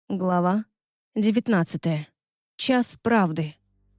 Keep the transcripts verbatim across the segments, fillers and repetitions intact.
Глава девятнадцатая. Час правды.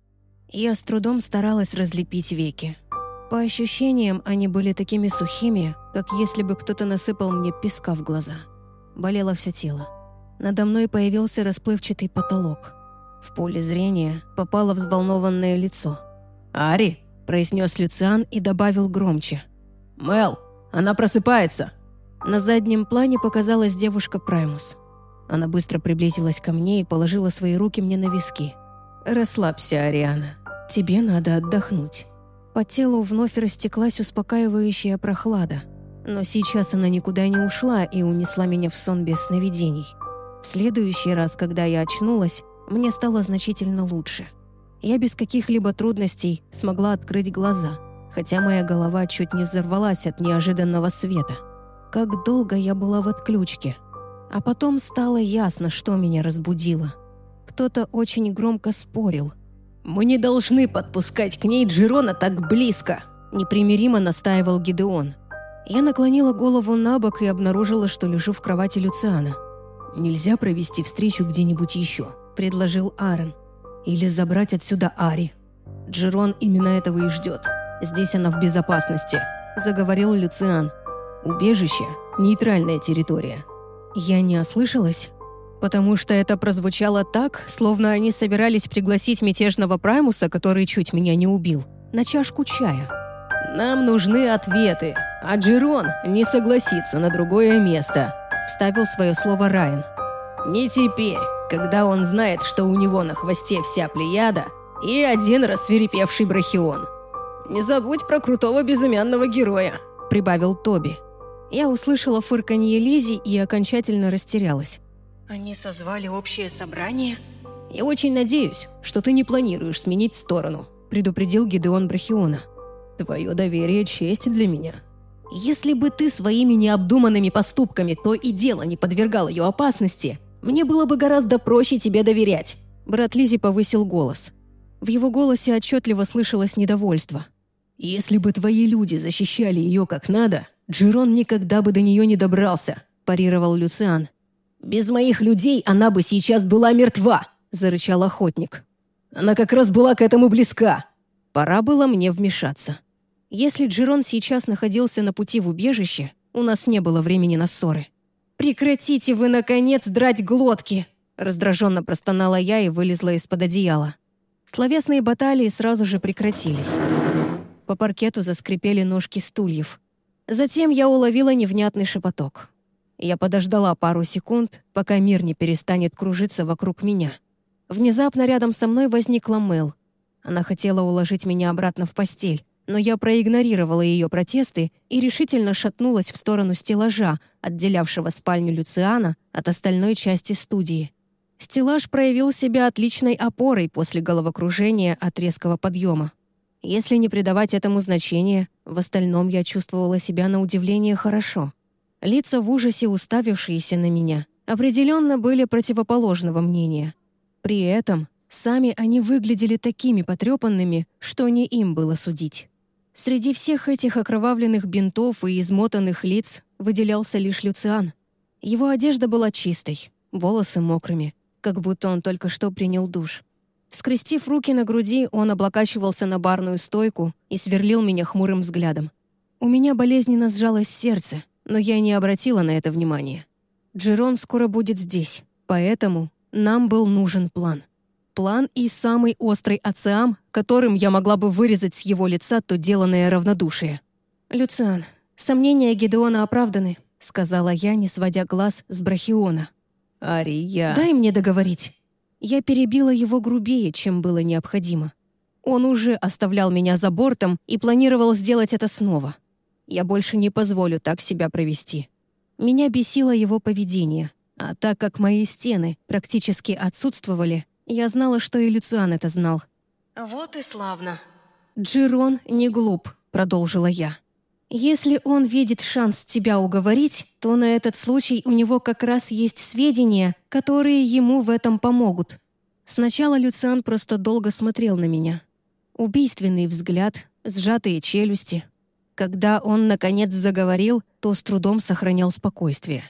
Я с трудом старалась разлепить веки. По ощущениям, они были такими сухими, как если бы кто-то насыпал мне песка в глаза. Болело все тело. Надо мной появился расплывчатый потолок. В поле зрения попало взволнованное лицо. «Ари!» – произнес Люциан и добавил громче. «Мел, она просыпается!» На заднем плане показалась девушка Праймус. Она быстро приблизилась ко мне и положила свои руки мне на виски. «Расслабься, Ариана. Тебе надо отдохнуть». По телу вновь растеклась успокаивающая прохлада. Но сейчас она никуда не ушла и унесла меня в сон без сновидений. В следующий раз, когда я очнулась, мне стало значительно лучше. Я без каких-либо трудностей смогла открыть глаза, хотя моя голова чуть не взорвалась от неожиданного света. Как долго я была в отключке. А потом стало ясно, что меня разбудило. Кто-то очень громко спорил. «Мы не должны подпускать к ней Джерона так близко», – непримиримо настаивал Гидеон. Я наклонила голову на бок и обнаружила, что лежу в кровати Люциана. «Нельзя провести встречу где-нибудь еще», – предложил Аарон. «Или забрать отсюда Ари. Джерон именно этого и ждет. Здесь она в безопасности», – заговорил Люциан. «Убежище – нейтральная территория». Я не ослышалась, потому что это прозвучало так, словно они собирались пригласить мятежного Праймуса, который чуть меня не убил, на чашку чая. «Нам нужны ответы, а Джерон не согласится на другое место», – вставил свое слово Райан. «Не теперь, когда он знает, что у него на хвосте вся плеяда и один рассвирепевший брахион. Не забудь про крутого безымянного героя», – прибавил Тоби. Я услышала фырканье Лизи и окончательно растерялась. «Они созвали общее собрание?» «Я очень надеюсь, что ты не планируешь сменить сторону», – предупредил Гидеон Брахиона. «Твое доверие – честь для меня. Если бы ты своими необдуманными поступками то и дело не подвергал ее опасности, мне было бы гораздо проще тебе доверять». Брат Лизи повысил голос. В его голосе отчетливо слышалось недовольство. «Если бы твои люди защищали ее как надо, Джерон никогда бы до нее не добрался», – парировал Люциан. «Без моих людей она бы сейчас была мертва», – зарычал охотник. «Она как раз была к этому близка». Пора было мне вмешаться. Если Джерон сейчас находился на пути в убежище, у нас не было времени на ссоры. «Прекратите вы, наконец, драть глотки!» – раздраженно простонала я и вылезла из-под одеяла. Словесные баталии сразу же прекратились. По паркету заскрипели ножки стульев. Затем я уловила невнятный шепоток. Я подождала пару секунд, пока мир не перестанет кружиться вокруг меня. Внезапно рядом со мной возникла Мел. Она хотела уложить меня обратно в постель, но я проигнорировала ее протесты и решительно шатнулась в сторону стеллажа, отделявшего спальню Люциана от остальной части студии. Стеллаж проявил себя отличной опорой после головокружения от резкого подъема. Если не придавать этому значения, в остальном я чувствовала себя на удивление хорошо. Лица в ужасе, уставившиеся на меня, определенно были противоположного мнения. При этом сами они выглядели такими потрепанными, что не им было судить. Среди всех этих окровавленных бинтов и измотанных лиц выделялся лишь Люциан. Его одежда была чистой, волосы мокрыми, как будто он только что принял душ. Скрестив руки на груди, он облокачивался на барную стойку и сверлил меня хмурым взглядом. У меня болезненно сжалось сердце, но я не обратила на это внимания. Джерон скоро будет здесь, поэтому нам был нужен план. План и самый острый ациам, которым я могла бы вырезать с его лица то деланное равнодушие. «Люциан, сомнения Гидеона оправданы», — сказала я, не сводя глаз с Брахиона. «Ария...» «Дай мне договорить». Я перебила его грубее, чем было необходимо. Он уже оставлял меня за бортом и планировал сделать это снова. Я больше не позволю так себя провести. Меня бесило его поведение, а так как мои стены практически отсутствовали, я знала, что и Люциан это знал. «Вот и славно». «Джерон не глуп», — продолжила я. «Если он видит шанс тебя уговорить, то на этот случай у него как раз есть сведения, которые ему в этом помогут». Сначала Люциан просто долго смотрел на меня. Убийственный взгляд, сжатые челюсти. Когда он, наконец, заговорил, то с трудом сохранял спокойствие.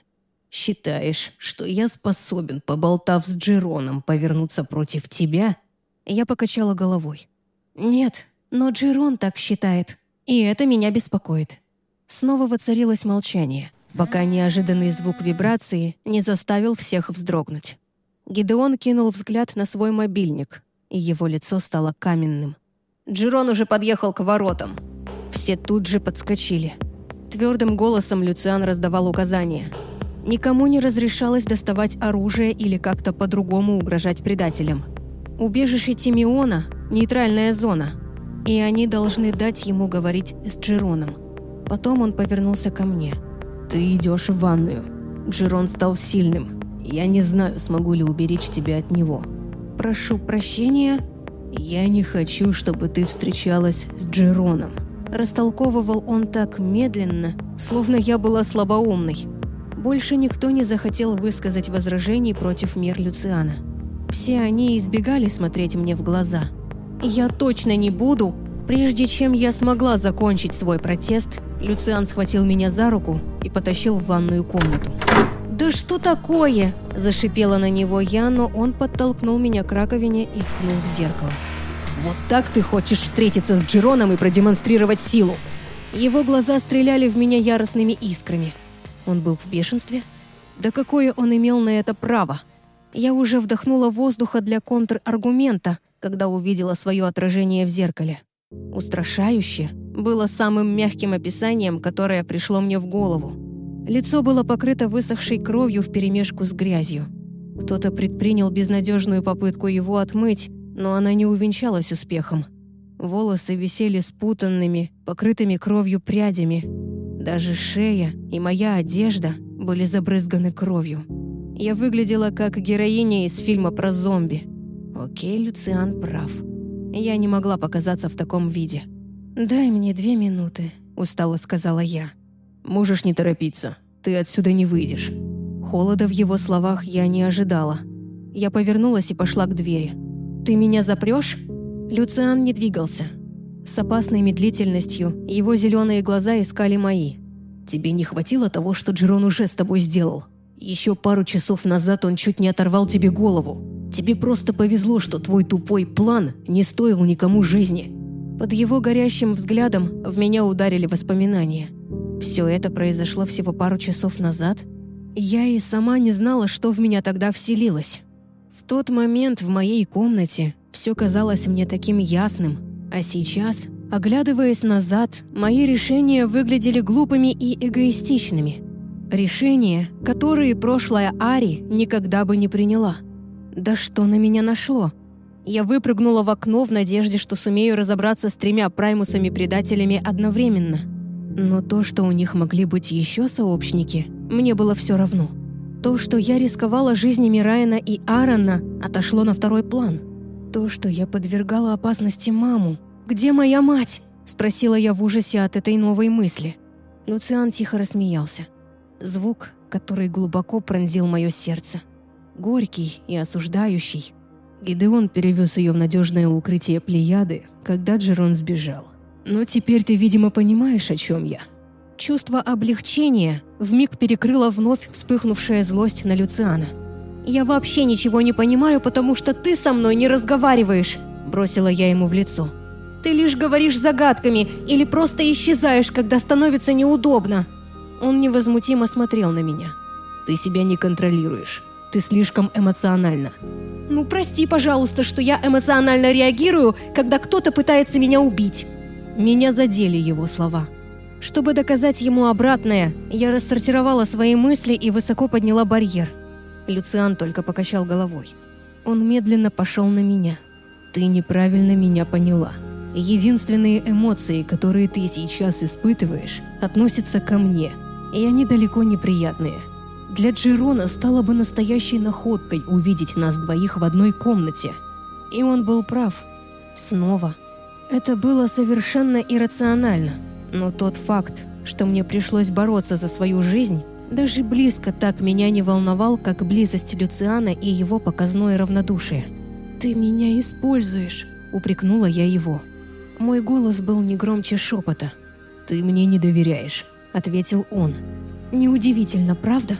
Считаешь, что я способен, поболтав с Джероном, повернуться против тебя?» Я покачала головой. «Нет, но Джерон так считает, и это меня беспокоит». Снова воцарилось молчание, пока неожиданный звук вибрации не заставил всех вздрогнуть. Гидеон кинул взгляд на свой мобильник, и его лицо стало каменным. «Джерон уже подъехал к воротам». Все тут же подскочили. Твердым голосом Люциан раздавал указания. Никому не разрешалось доставать оружие или как-то по-другому угрожать предателям. Убежище Тимеона – нейтральная зона, и они должны дать ему говорить с Джероном. Потом он повернулся ко мне. «Ты идешь в ванную. Джерон стал сильным. Я не знаю, смогу ли уберечь тебя от него. Прошу прощения. Я не хочу, чтобы ты встречалась с Джероном». Растолковывал он так медленно, словно я была слабоумной. Больше никто не захотел высказать возражений против мер Люциана. Все они избегали смотреть мне в глаза. «Я точно не буду!» Прежде чем я смогла закончить свой протест, Люциан схватил меня за руку и потащил в ванную комнату. «Да что такое?» – зашипела на него я, но он подтолкнул меня к раковине и ткнул в зеркало. «Вот так ты хочешь встретиться с Джероном и продемонстрировать силу?» Его глаза стреляли в меня яростными искрами. Он был в бешенстве? Да какое он имел на это право? Я уже вдохнула воздуха для контраргумента, когда увидела свое отражение в зеркале. «Устрашающе» было самым мягким описанием, которое пришло мне в голову. Лицо было покрыто высохшей кровью вперемешку с грязью. Кто-то предпринял безнадежную попытку его отмыть, но она не увенчалась успехом. Волосы висели спутанными, покрытыми кровью прядями. Даже шея и моя одежда были забрызганы кровью. Я выглядела как героиня из фильма про зомби. Окей, Люциан прав. Я не могла показаться в таком виде. «Дай мне две минуты», — устало сказала я. «Можешь не торопиться. Ты отсюда не выйдешь». Холода в его словах я не ожидала. Я повернулась и пошла к двери. «Ты меня запрешь?» Люциан не двигался. С опасной медлительностью его зеленые глаза искали мои. «Тебе не хватило того, что Джерон уже с тобой сделал? Еще пару часов назад он чуть не оторвал тебе голову. Тебе просто повезло, что твой тупой план не стоил никому жизни». Под его горящим взглядом в меня ударили воспоминания. Все это произошло всего пару часов назад. Я и сама не знала, что в меня тогда вселилось. В тот момент в моей комнате все казалось мне таким ясным, а сейчас, оглядываясь назад, мои решения выглядели глупыми и эгоистичными. Решения, которые прошлая Ари никогда бы не приняла. Да что на меня нашло? Я выпрыгнула в окно в надежде, что сумею разобраться с тремя праймусами-предателями одновременно. Но то, что у них могли быть еще сообщники, мне было все равно. То, что я рисковала жизнями Райана и Аарона, отошло на второй план. То, что я подвергала опасности маму. «Где моя мать?» – спросила я в ужасе от этой новой мысли. Люциан тихо рассмеялся. Звук, который глубоко пронзил мое сердце. Горький и осуждающий. Гидеон перевез ее в надежное укрытие Плеяды, когда Джерон сбежал. Но теперь ты, видимо, понимаешь, о чем я. Чувство облегчения вмиг перекрыло вновь вспыхнувшая злость на Люциана. «Я вообще ничего не понимаю, потому что ты со мной не разговариваешь», – бросила я ему в лицо. «Ты лишь говоришь загадками или просто исчезаешь, когда становится неудобно». Он невозмутимо смотрел на меня. «Ты себя не контролируешь. Ты слишком эмоциональна». «Ну, прости, пожалуйста, что я эмоционально реагирую, когда кто-то пытается меня убить». Меня задели его слова. Чтобы доказать ему обратное, я рассортировала свои мысли и высоко подняла барьер. Люциан только покачал головой. Он медленно пошел на меня. «Ты неправильно меня поняла. Единственные эмоции, которые ты сейчас испытываешь, относятся ко мне, и они далеко не приятные. Для Джерона стало бы настоящей находкой увидеть нас двоих в одной комнате». И он был прав. Снова. Это было совершенно иррационально. Но тот факт, что мне пришлось бороться за свою жизнь, даже близко так меня не волновал, как близость Люциана и его показное равнодушие. «Ты меня используешь», — упрекнула я его. Мой голос был не громче шепота. «Ты мне не доверяешь», — ответил он. «Неудивительно, правда?»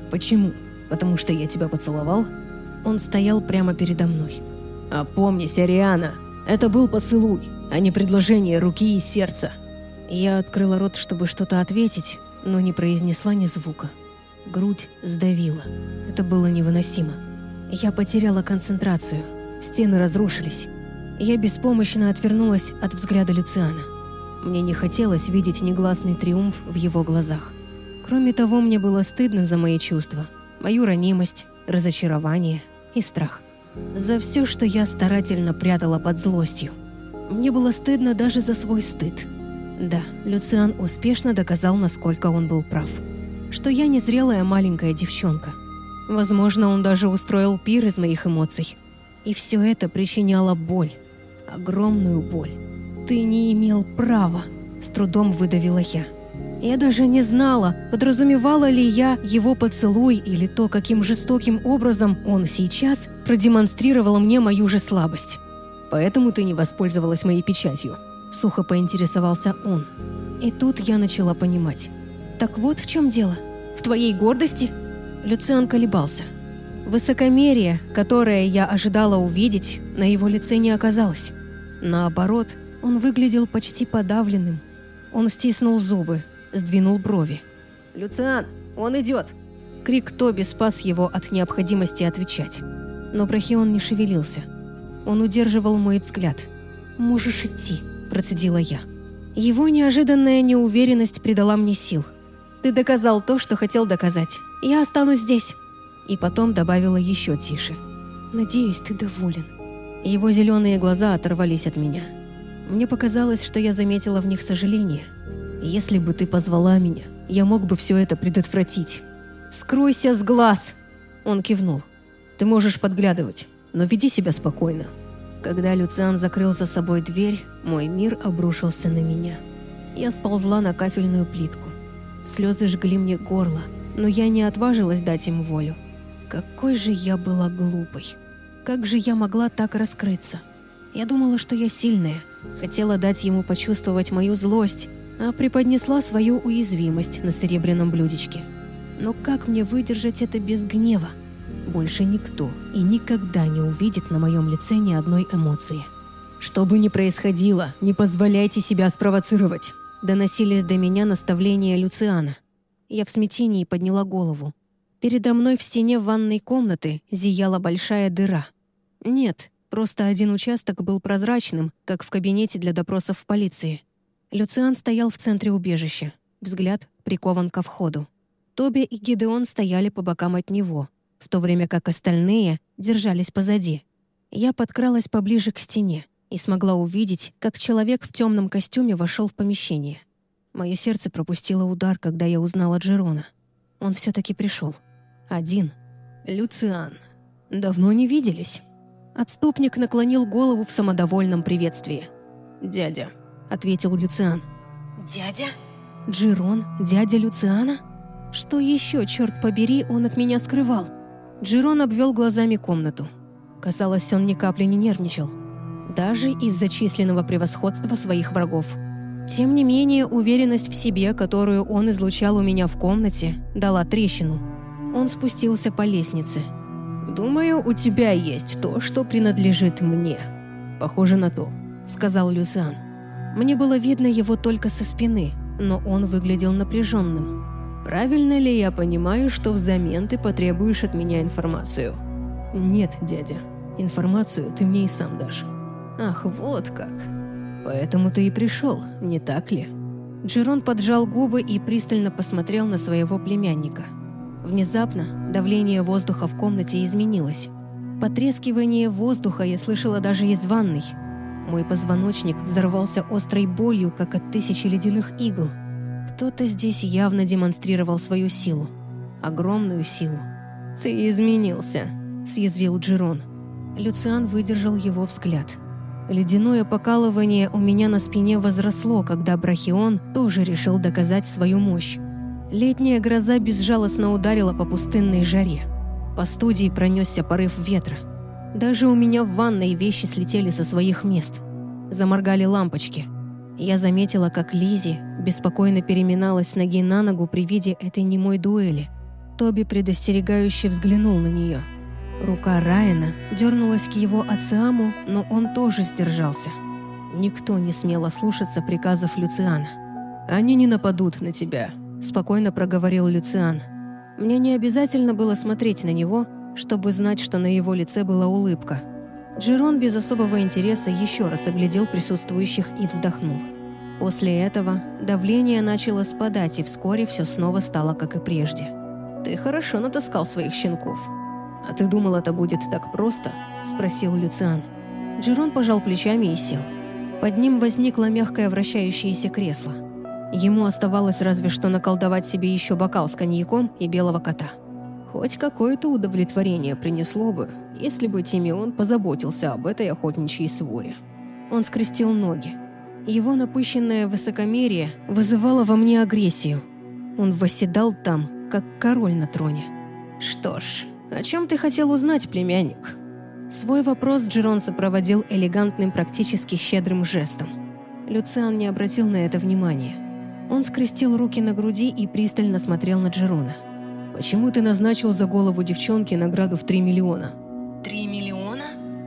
Почему? Потому что я тебя поцеловал? Он стоял прямо передо мной. Опомнись, Ариана, это был поцелуй, а не предложение руки и сердца. Я открыла рот, чтобы что-то ответить, но не произнесла ни звука. Грудь сдавила. Это было невыносимо. Я потеряла концентрацию. Стены разрушились. Я беспомощно отвернулась от взгляда Люциана. Мне не хотелось видеть негласный триумф в его глазах. Кроме того, мне было стыдно за мои чувства, мою ранимость, разочарование и страх. За все, что я старательно прятала под злостью. Мне было стыдно даже за свой стыд. Да, Люциан успешно доказал, насколько он был прав. Что я не зрелая маленькая девчонка. Возможно, он даже устроил пир из моих эмоций. И все это причиняло боль. Огромную боль. «Ты не имел права», — с трудом выдавила я. Я даже не знала, подразумевала ли я его поцелуй или то, каким жестоким образом он сейчас продемонстрировал мне мою же слабость. «Поэтому ты не воспользовалась моей печатью», — сухо поинтересовался он. И тут я начала понимать. «Так вот в чем дело? В твоей гордости?» Люциан колебался. Высокомерие, которое я ожидала увидеть, на его лице не оказалось. Наоборот, он выглядел почти подавленным. Он стиснул зубы, сдвинул брови. «Люциан, он идет!» Крик Тоби спас его от необходимости отвечать. Но Брахион не шевелился. Он удерживал мой взгляд. «Можешь идти», – процедила я. Его неожиданная неуверенность придала мне сил. «Ты доказал то, что хотел доказать. Я останусь здесь». И потом добавила еще тише. «Надеюсь, ты доволен». Его зеленые глаза оторвались от меня. Мне показалось, что я заметила в них сожаление. «Если бы ты позвала меня, я мог бы все это предотвратить». «Скройся с глаз!» Он кивнул. «Ты можешь подглядывать, но веди себя спокойно». Когда Люциан закрыл за собой дверь, мой мир обрушился на меня. Я сползла на кафельную плитку. Слезы жгли мне горло, но я не отважилась дать им волю. Какой же я была глупой. Как же я могла так раскрыться? Я думала, что я сильная. Хотела дать ему почувствовать мою злость, а преподнесла свою уязвимость на серебряном блюдечке. Но как мне выдержать это без гнева? Больше никто и никогда не увидит на моем лице ни одной эмоции. «Что бы ни происходило, не позволяйте себя спровоцировать», доносились до меня наставления Люциана. Я в смятении подняла голову. Передо мной в стене ванной комнаты зияла большая дыра. Нет, просто один участок был прозрачным, как в кабинете для допросов в полиции. Люциан стоял в центре убежища, взгляд прикован ко входу. Тоби и Гидеон стояли по бокам от него, в то время как остальные держались позади. Я подкралась поближе к стене и смогла увидеть, как человек в темном костюме вошел в помещение. Мое сердце пропустило удар, когда я узнала Джерона. Он все-таки пришел. Один. «Люциан, давно не виделись». Отступник наклонил голову в самодовольном приветствии. «Дядя», — ответил Люциан. «Дядя? Джерон, дядя Люциана? Что еще, черт побери, он от меня скрывал?» Джерон обвел глазами комнату. Казалось, он ни капли не нервничал. Даже из-за численного превосходства своих врагов. Тем не менее, уверенность в себе, которую он излучал у меня в комнате, дала трещину. Он спустился по лестнице. «Думаю, у тебя есть то, что принадлежит мне». «Похоже на то», — сказал Люциан. Мне было видно его только со спины, но он выглядел напряженным. «Правильно ли я понимаю, что взамен ты потребуешь от меня информацию?» «Нет, дядя. Информацию ты мне и сам дашь». «Ах, вот как. Поэтому ты и пришел, не так ли?» Джерон поджал губы и пристально посмотрел на своего племянника. Внезапно давление воздуха в комнате изменилось. Потрескивание воздуха я слышала даже из ванной. Мой позвоночник взорвался острой болью, как от тысячи ледяных игл. Кто-то здесь явно демонстрировал свою силу. Огромную силу. «Ты изменился», — съязвил Джерон. Люциан выдержал его взгляд. Ледяное покалывание у меня на спине возросло, когда Брахион тоже решил доказать свою мощь. Летняя гроза безжалостно ударила по пустынной жаре. По студии пронесся порыв ветра. Даже у меня в ванной вещи слетели со своих мест. Заморгали лампочки. Я заметила, как Лизи беспокойно переминалась с ноги на ногу при виде этой немой дуэли. Тоби предостерегающе взглянул на нее. Рука Райана дернулась к его ациаму, но он тоже сдержался. Никто не смел ослушаться приказов Люциана. «Они не нападут на тебя», – спокойно проговорил Люциан. Мне не обязательно было смотреть на него, чтобы знать, что на его лице была улыбка. Джерон без особого интереса еще раз оглядел присутствующих и вздохнул. После этого давление начало спадать, и вскоре все снова стало как и прежде. «Ты хорошо натаскал своих щенков». «А ты думал, это будет так просто?» – спросил Люциан. Джерон пожал плечами и сел. Под ним возникло мягкое вращающееся кресло. Ему оставалось разве что наколдовать себе еще бокал с коньяком и белого кота. Хоть какое-то удовлетворение принесло бы, если бы Тимеон позаботился об этой охотничьей своре. Он скрестил ноги. Его напыщенное высокомерие вызывало во мне агрессию. Он восседал там, как король на троне. «Что ж, о чем ты хотел узнать, племянник?» Свой вопрос Джерон сопроводил элегантным, практически щедрым жестом. Люциан не обратил на это внимания. Он скрестил руки на груди и пристально смотрел на Джерона. «Почему ты назначил за голову девчонки награду в три миллиона?» «Три миллиона?»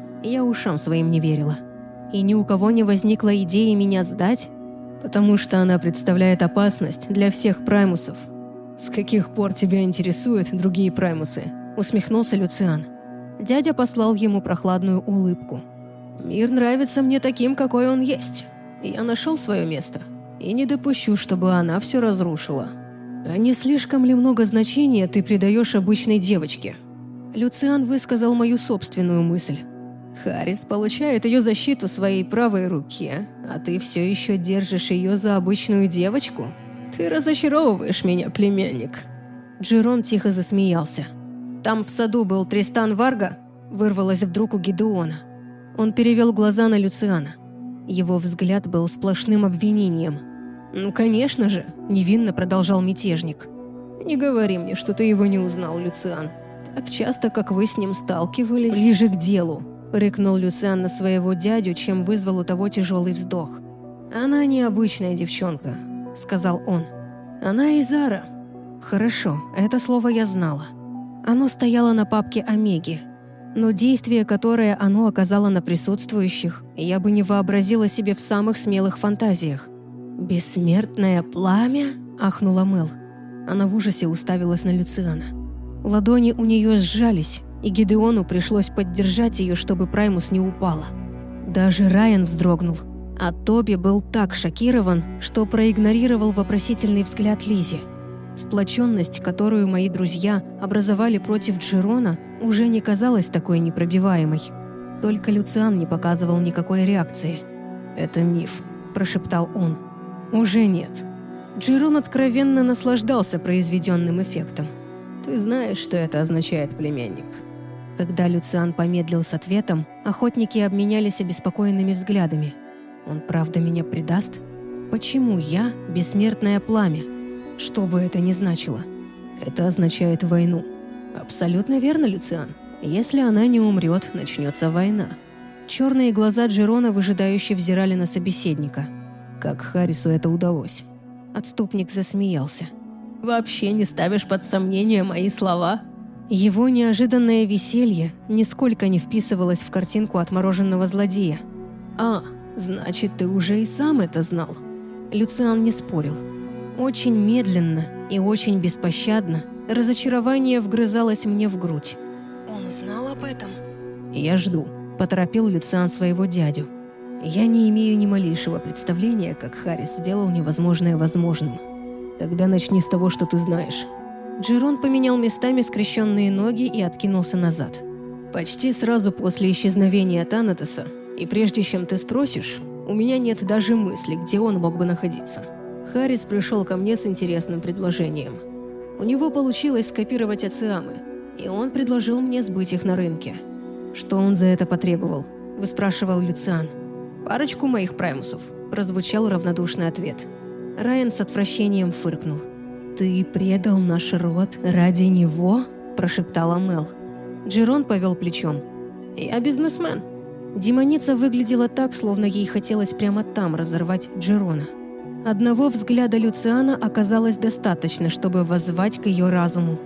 Я ушам своим не верила. И ни у кого не возникла идеи меня сдать? Потому что она представляет опасность для всех праймусов. «С каких пор тебя интересуют другие праймусы?» – усмехнулся Люциан. Дядя послал ему прохладную улыбку. «Мир нравится мне таким, какой он есть. Я нашел свое место. И не допущу, чтобы она все разрушила. А не слишком ли много значения ты придаешь обычной девочке?» Люциан высказал мою собственную мысль. «Харрис получает ее защиту своей правой руке, а ты все еще держишь ее за обычную девочку? Ты разочаровываешь меня, племянник». Джерон тихо засмеялся. «Там в саду был Тристан Варга?» Вырвалось вдруг у Гидеона. Он перевел глаза на Люциана. Его взгляд был сплошным обвинением. «Ну, конечно же», – невинно продолжал мятежник. «Не говори мне, что ты его не узнал, Люциан. Так часто, как вы с ним сталкивались...» «Ближе к делу», – рыкнул Люциан на своего дядю, чем вызвал у того тяжелый вздох. «Она необычная девчонка», – сказал он. «Она Изара». Хорошо, это слово я знала. Оно стояло на папке Омеги. Но действие, которое оно оказало на присутствующих, я бы не вообразила себе в самых смелых фантазиях. «Бессмертное пламя?» – ахнула Мел. Она в ужасе уставилась на Люциана. Ладони у нее сжались, и Гидеону пришлось поддержать ее, чтобы Праймус не упала. Даже Райан вздрогнул, а Тоби был так шокирован, что проигнорировал вопросительный взгляд Лизи. Сплоченность, которую мои друзья образовали против Джерона, уже не казалась такой непробиваемой. Только Люциан не показывал никакой реакции. «Это миф», – прошептал он. «Уже нет». Джерон откровенно наслаждался произведенным эффектом. «Ты знаешь, что это означает, племянник?» Когда Люциан помедлил с ответом, охотники обменялись обеспокоенными взглядами. «Он правда меня предаст? Почему я – бессмертное пламя? Что бы это ни значило?» «Это означает войну». «Абсолютно верно, Люциан. Если она не умрет, начнется война». Черные глаза Джерона выжидающе взирали на собеседника. Как Харрису это удалось? Отступник засмеялся. «Вообще не ставишь под сомнение мои слова?» Его неожиданное веселье нисколько не вписывалось в картинку отмороженного злодея. «А, значит, ты уже и сам это знал». Люциан не спорил. Очень медленно и очень беспощадно разочарование вгрызалось мне в грудь. «Он знал об этом?» «Я жду», – поторопил Люциан своего дядю. «Я не имею ни малейшего представления, как Харрис сделал невозможное возможным». «Тогда начни с того, что ты знаешь». Джерон поменял местами скрещенные ноги и откинулся назад. «Почти сразу после исчезновения Танатоса, и прежде чем ты спросишь, у меня нет даже мысли, где он мог бы находиться. Харрис пришел ко мне с интересным предложением. У него получилось скопировать ациамы, и он предложил мне сбыть их на рынке». «Что он за это потребовал?» – выспрашивал Люциан. «Парочку моих праймусов», – прозвучал равнодушный ответ. Райан с отвращением фыркнул. «Ты предал наш род ради него?» – прошептала Мел. Джерон повел плечом. «Я бизнесмен». Демоница выглядела так, словно ей хотелось прямо там разорвать Джерона. Одного взгляда Люциана оказалось достаточно, чтобы воззвать к ее разуму.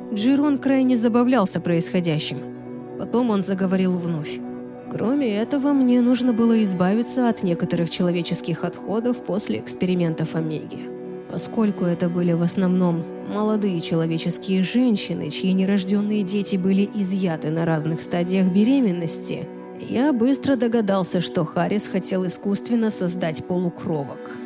Джерон крайне забавлялся происходящим. Потом он заговорил вновь. Кроме этого, мне нужно было избавиться от некоторых человеческих отходов после экспериментов Омеги. Поскольку это были в основном молодые человеческие женщины, чьи нерожденные дети были изъяты на разных стадиях беременности, я быстро догадался, что Харрис хотел искусственно создать полукровок.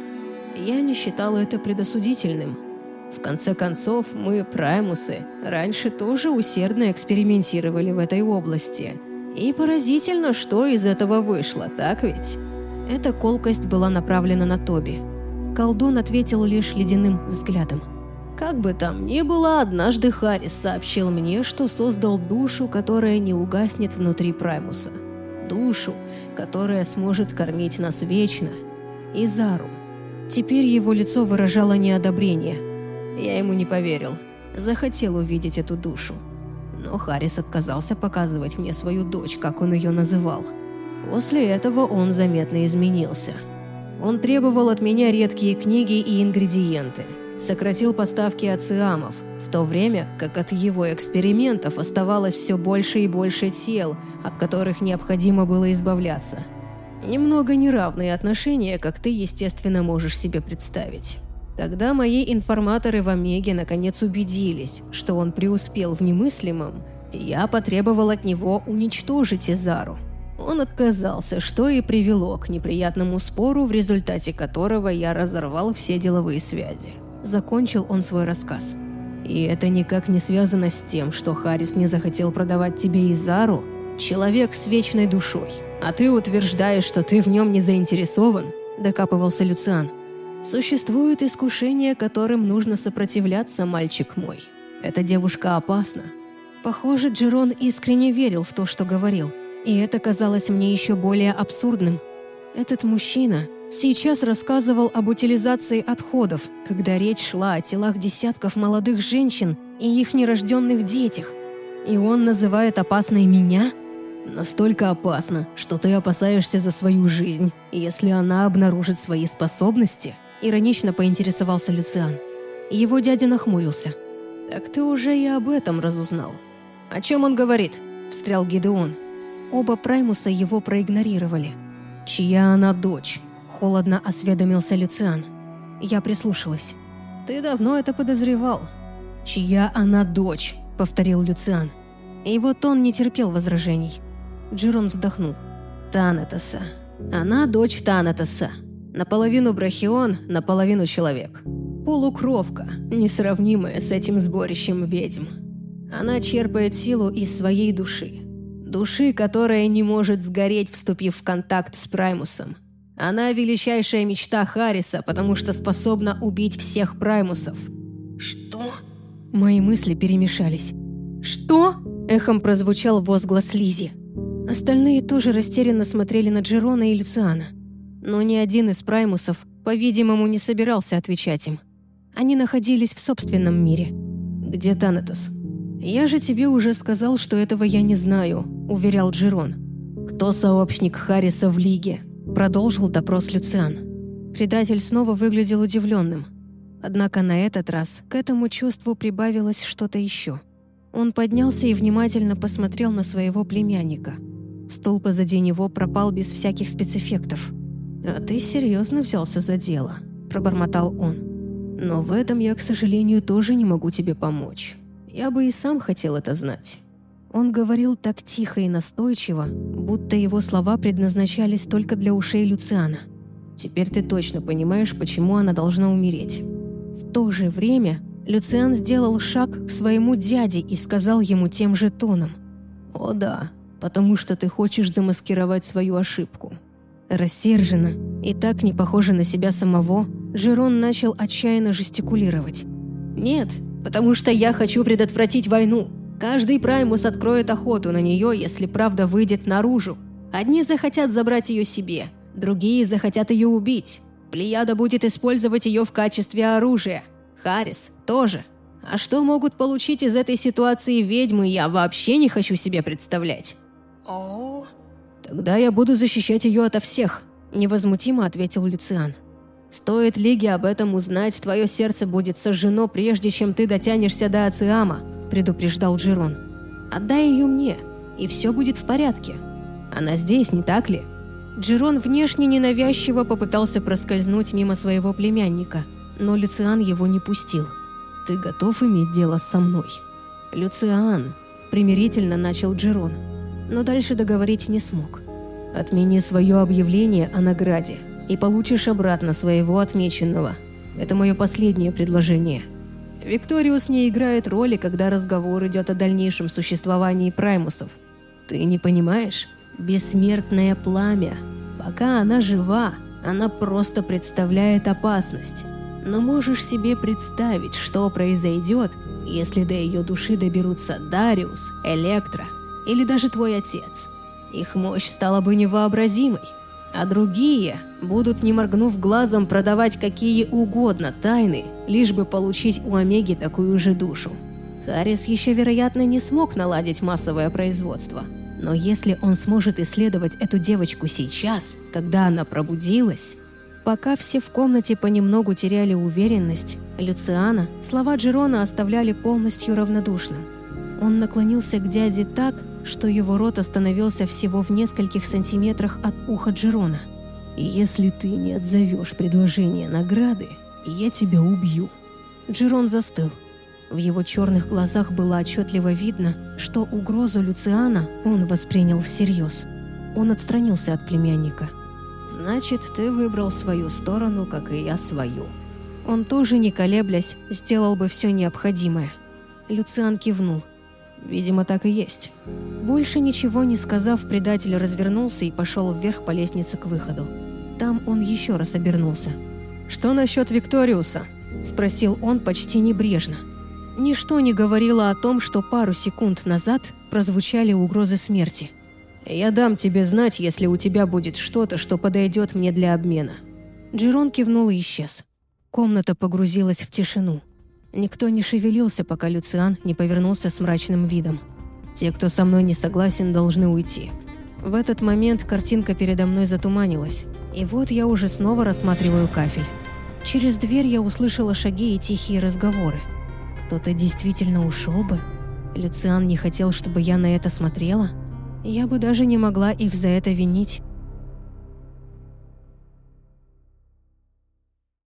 Я не считал это предосудительным. В конце концов, мы, праймусы, раньше тоже усердно экспериментировали в этой области. И поразительно, что из этого вышло, так ведь? Эта колкость была направлена на Тоби. Колдун ответил лишь ледяным взглядом. Как бы там ни было, однажды Харрис сообщил мне, что создал душу, которая не угаснет внутри Праймуса. Душу, которая сможет кормить нас вечно. Изару. Теперь его лицо выражало неодобрение. Я ему не поверил. Захотел увидеть эту душу. Но Харрис отказался показывать мне свою дочь, как он ее называл. После этого он заметно изменился. Он требовал от меня редкие книги и ингредиенты, сократил поставки ациамов, в то время как от его экспериментов оставалось все больше и больше тел, от которых необходимо было избавляться. Немного неравные отношения, как ты, естественно, можешь себе представить. Когда мои информаторы в Омеге наконец убедились, что он преуспел в немыслимом, я потребовал от него уничтожить Изару. Он отказался, что и привело к неприятному спору, в результате которого я разорвал все деловые связи. Закончил он свой рассказ. И это никак не связано с тем, что Харрис не захотел продавать тебе Изару. Человек с вечной душой. А ты утверждаешь, что ты в нем не заинтересован? Докапывался Люциан. Существуют искушения, которым нужно сопротивляться, мальчик мой. Эта девушка опасна. Похоже, Джерон искренне верил в то, что говорил. И это казалось мне еще более абсурдным. Этот мужчина сейчас рассказывал об утилизации отходов, когда речь шла о телах десятков молодых женщин и их нерожденных детях. И он называет опасной меня? Настолько опасно, что ты опасаешься за свою жизнь, если она обнаружит свои способности? Иронично поинтересовался Люциан. Его дядя нахмурился. Так ты уже и об этом разузнал. О чем он говорит? Встрял Гидеон. Оба праймуса его проигнорировали. «Чья она дочь?» – холодно осведомился Люциан. Я прислушалась. «Ты давно это подозревал». «Чья она дочь?» – повторил Люциан. И вот он не терпел возражений. Джерон вздохнул. «Танатоса. Она дочь Танатоса. Наполовину брахион, наполовину человек. Полукровка, несравнимая с этим сборищем ведьм. Она черпает силу из своей души. Души, которая не может сгореть, вступив в контакт с Праймусом. Она величайшая мечта Харриса, потому что способна убить всех Праймусов». «Что?» Мои мысли перемешались. «Что?» – эхом прозвучал возглас Лизи. Остальные тоже растерянно смотрели на Джерона и Люциана. Но ни один из Праймусов, по-видимому, не собирался отвечать им. Они находились в собственном мире. «Где Танатос?» «Я же тебе уже сказал, что этого я не знаю», – уверял Джерон. «Кто сообщник Харриса в Лиге?» – продолжил допрос Люциан. Предатель снова выглядел удивленным. Однако на этот раз к этому чувству прибавилось что-то еще. Он поднялся и внимательно посмотрел на своего племянника. Стул позади него пропал без всяких спецэффектов. «А ты серьезно взялся за дело», – пробормотал он. «Но в этом я, к сожалению, тоже не могу тебе помочь. Я бы и сам хотел это знать». Он говорил так тихо и настойчиво, будто его слова предназначались только для ушей Люциана. «Теперь ты точно понимаешь, почему она должна умереть». В то же время Люциан сделал шаг к своему дяде и сказал ему тем же тоном. «О да, потому что ты хочешь замаскировать свою ошибку». Рассерженно и так не похоже на себя самого, Жерон начал отчаянно жестикулировать. «Нет, потому что я хочу предотвратить войну. Каждый праймус откроет охоту на нее, если правда выйдет наружу. Одни захотят забрать ее себе, другие захотят ее убить. Плеяда будет использовать ее в качестве оружия. Харрис тоже. А что могут получить из этой ситуации ведьмы, я вообще не хочу себе представлять». «О, тогда я буду защищать ее ото всех», – невозмутимо ответил Люциан. «Стоит Лиге об этом узнать, твое сердце будет сожжено, прежде чем ты дотянешься до Ациама. предупреждал Джерон. «Отдай ее мне, и все будет в порядке. Она здесь, не так ли?» Джерон внешне ненавязчиво попытался проскользнуть мимо своего племянника, но Люциан его не пустил. «Ты готов иметь дело со мной?» «Люциан», — примирительно начал Джерон, но дальше договорить не смог. «Отмени свое объявление о награде и получишь обратно своего отмеченного. Это мое последнее предложение. Викториус не играет роли, когда разговор идет о дальнейшем существовании праймусов. Ты не понимаешь? Бессмертное пламя. Пока она жива, она просто представляет опасность. Но можешь себе представить, что произойдет, если до ее души доберутся Дариус, Электра или даже твой отец. Их мощь стала бы невообразимой. А другие будут, не моргнув глазом, продавать какие угодно тайны, лишь бы получить у Омеги такую же душу. Харрис еще, вероятно, не смог наладить массовое производство. Но если он сможет исследовать эту девочку сейчас, когда она пробудилась... Пока все в комнате понемногу теряли уверенность, Люциана слова Джерона оставляли полностью равнодушным. Он наклонился к дяде так, что его рот остановился всего в нескольких сантиметрах от уха Джерона. «Если ты не отзовешь предложение награды, я тебя убью». Джерон застыл. В его черных глазах было отчетливо видно, что угрозу Люциана он воспринял всерьез. Он отстранился от племянника. «Значит, ты выбрал свою сторону, как и я свою». Он тоже, не колеблясь, сделал бы все необходимое. Люциан кивнул. «Видимо, так и есть». Больше ничего не сказав, предатель развернулся и пошел вверх по лестнице к выходу. Там он еще раз обернулся. «Что насчет Викториуса?» – спросил он почти небрежно. Ничто не говорило о том, что пару секунд назад прозвучали угрозы смерти. «Я дам тебе знать, если у тебя будет что-то, что подойдет мне для обмена». Джерон кивнул и исчез. Комната погрузилась в тишину. Никто не шевелился, пока Люциан не повернулся с мрачным видом. «Те, кто со мной не согласен, должны уйти». В этот момент картинка передо мной затуманилась, и вот я уже снова рассматриваю кафель. Через дверь я услышала шаги и тихие разговоры. Кто-то действительно ушел бы? Люциан не хотел, чтобы я на это смотрела? Я бы даже не могла их за это винить.